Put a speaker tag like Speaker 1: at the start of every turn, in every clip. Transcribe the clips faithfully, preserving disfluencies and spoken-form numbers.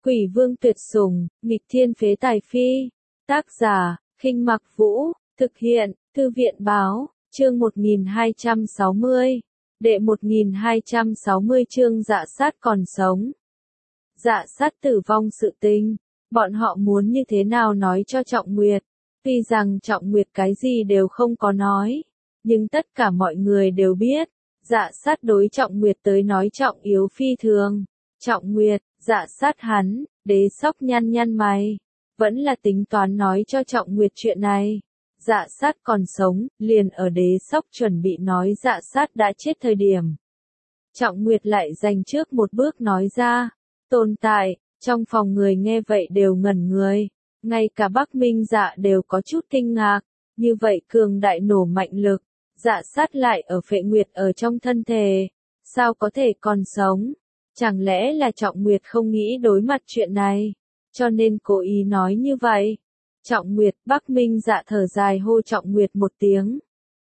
Speaker 1: Quỷ vương tuyệt sủng, nghịch thiên phế tài phi. Tác giả, Khinh Mặc Vũ, thực hiện, Thư viện báo, chương một nghìn hai trăm sáu mươi. Đệ một nghìn hai trăm sáu mươi chương Dạ Sát còn sống. Dạ Sát tử vong sự tình, bọn họ muốn như thế nào nói cho Trọng Nguyệt. Tuy rằng Trọng Nguyệt cái gì đều không có nói, nhưng tất cả mọi người đều biết, Dạ Sát đối Trọng Nguyệt tới nói trọng yếu phi thường. Trọng Nguyệt, Dạ Sát hắn, Đế Sóc nhăn nhăn mày, vẫn là tính toán nói cho Trọng Nguyệt chuyện này. Dạ Sát còn sống, liền ở Đế Sóc chuẩn bị nói Dạ Sát đã chết thời điểm. Trọng Nguyệt lại dành trước một bước nói ra, tồn tại, trong phòng người nghe vậy đều ngẩn người, ngay cả Bắc Minh Dạ đều có chút kinh ngạc, như vậy cường đại nổ mạnh lực, Dạ Sát lại ở Phệ Nguyệt ở trong thân thể, sao có thể còn sống? Chẳng lẽ là Trọng Nguyệt không nghĩ đối mặt chuyện này, cho nên cố ý nói như vậy? Trọng Nguyệt, Bắc Minh Dạ thở dài hô Trọng Nguyệt một tiếng.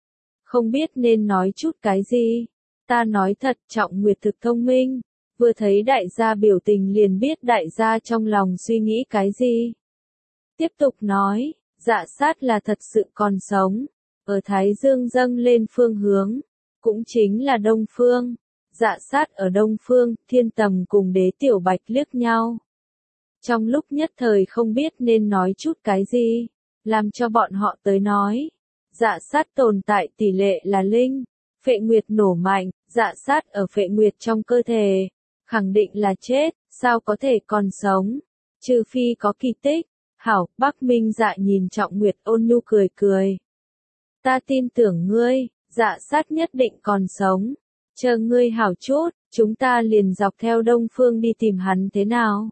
Speaker 1: Không biết nên nói chút cái gì. Ta nói thật, Trọng Nguyệt thực thông minh, vừa thấy đại gia biểu tình liền biết đại gia trong lòng suy nghĩ cái gì. Tiếp tục nói, Dạ Sát là thật sự còn sống, ở Thái Dương dâng lên phương hướng, cũng chính là Đông Phương. Dạ Sát ở Đông Phương, Thiên Tầm cùng Đế Tiểu Bạch liếc nhau. Trong lúc nhất thời không biết nên nói chút cái gì, làm cho bọn họ tới nói. Dạ Sát tồn tại tỷ lệ là linh, Phệ Nguyệt nổ mạnh, Dạ Sát ở Phệ Nguyệt trong cơ thể, khẳng định là chết, sao có thể còn sống, trừ phi có kỳ tích. Hảo, Bắc Minh Dạ nhìn Trọng Nguyệt ôn nhu cười cười. Ta tin tưởng ngươi, Dạ Sát nhất định còn sống. Chờ ngươi hảo chút, chúng ta liền dọc theo Đông Phương đi tìm hắn thế nào?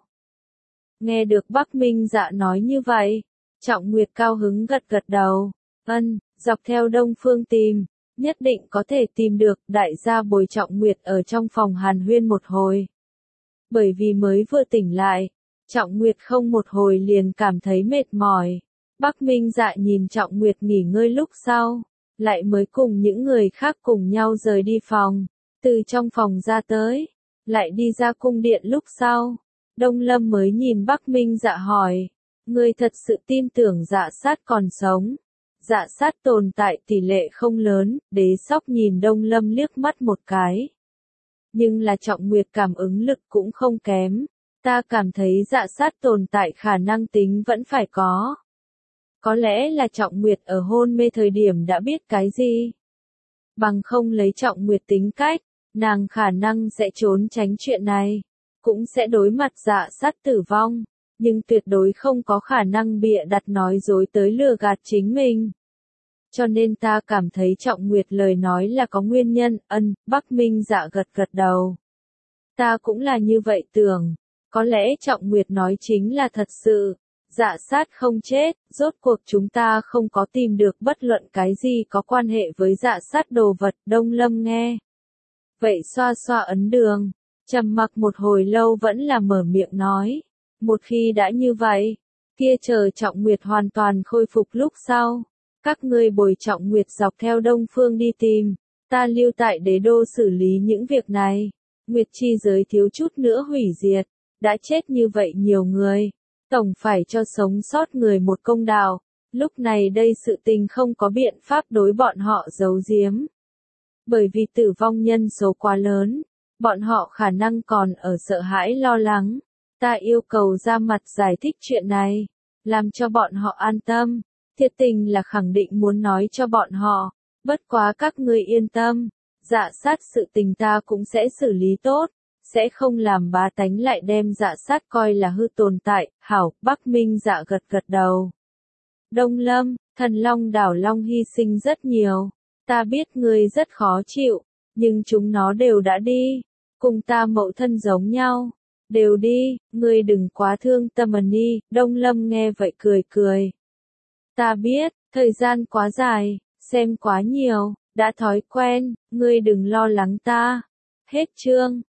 Speaker 1: Nghe được Bắc Minh Dạ nói như vậy, Trọng Nguyệt cao hứng gật gật đầu. Ân, dọc theo Đông Phương tìm, nhất định có thể tìm được. Đại gia bồi Trọng Nguyệt ở trong phòng hàn huyên một hồi. Bởi vì mới vừa tỉnh lại, Trọng Nguyệt không một hồi liền cảm thấy mệt mỏi. Bắc Minh Dạ nhìn Trọng Nguyệt nghỉ ngơi lúc sau, lại mới cùng những người khác cùng nhau rời đi phòng. Từ trong phòng ra tới, lại đi ra cung điện lúc sau. Đông Lâm mới nhìn Bắc Minh Dạ hỏi, ngươi thật sự tin tưởng Dạ Sát còn sống? Dạ Sát tồn tại tỷ lệ không lớn, Đế Sóc nhìn Đông Lâm liếc mắt một cái. Nhưng là Trọng Nguyệt cảm ứng lực cũng không kém, ta cảm thấy Dạ Sát tồn tại khả năng tính vẫn phải có. Có lẽ là Trọng Nguyệt ở hôn mê thời điểm đã biết cái gì. Bằng không lấy Trọng Nguyệt tính cách, nàng khả năng sẽ trốn tránh chuyện này, cũng sẽ đối mặt Dạ Sát tử vong, nhưng tuyệt đối không có khả năng bịa đặt nói dối tới lừa gạt chính mình. Cho nên ta cảm thấy Trọng Nguyệt lời nói là có nguyên nhân. Ân, Bắc Minh Dạ gật gật đầu. Ta cũng là như vậy tưởng, có lẽ Trọng Nguyệt nói chính là thật sự. Dạ Sát không chết, rốt cuộc chúng ta không có tìm được bất luận cái gì có quan hệ với Dạ Sát đồ vật. Đông Lâm nghe vậy xoa xoa ấn đường, trầm mặc một hồi lâu vẫn là mở miệng nói. Một khi đã như vậy, kia chờ Trọng Nguyệt hoàn toàn khôi phục lúc sau, các ngươi bồi Trọng Nguyệt dọc theo Đông Phương đi tìm, ta lưu tại đế đô xử lý những việc này. Nguyệt chi giới thiếu chút nữa hủy diệt, đã chết như vậy nhiều người, tổng phải cho sống sót người một công đạo. Lúc này đây sự tình không có biện pháp đối bọn họ giấu giếm. Bởi vì tử vong nhân số quá lớn, bọn họ khả năng còn ở sợ hãi lo lắng. Ta yêu cầu ra mặt giải thích chuyện này, làm cho bọn họ an tâm. Thiệt tình là khẳng định muốn nói cho bọn họ, bất quá các ngươi yên tâm, Dạ Sát sự tình ta cũng sẽ xử lý tốt, sẽ không làm bá tánh lại đem Dạ Sát coi là hư tồn tại. Hảo, Bắc Minh Dạ gật gật đầu. Đông Lâm, Thần Long đảo Long hy sinh rất nhiều. Ta biết ngươi rất khó chịu, nhưng chúng nó đều đã đi, cùng ta mẫu thân giống nhau, đều đi, ngươi đừng quá thương tâm ân đi. Đông Lâm nghe vậy cười cười. Ta biết, thời gian quá dài, xem quá nhiều, đã thói quen, ngươi đừng lo lắng ta. Hết chương.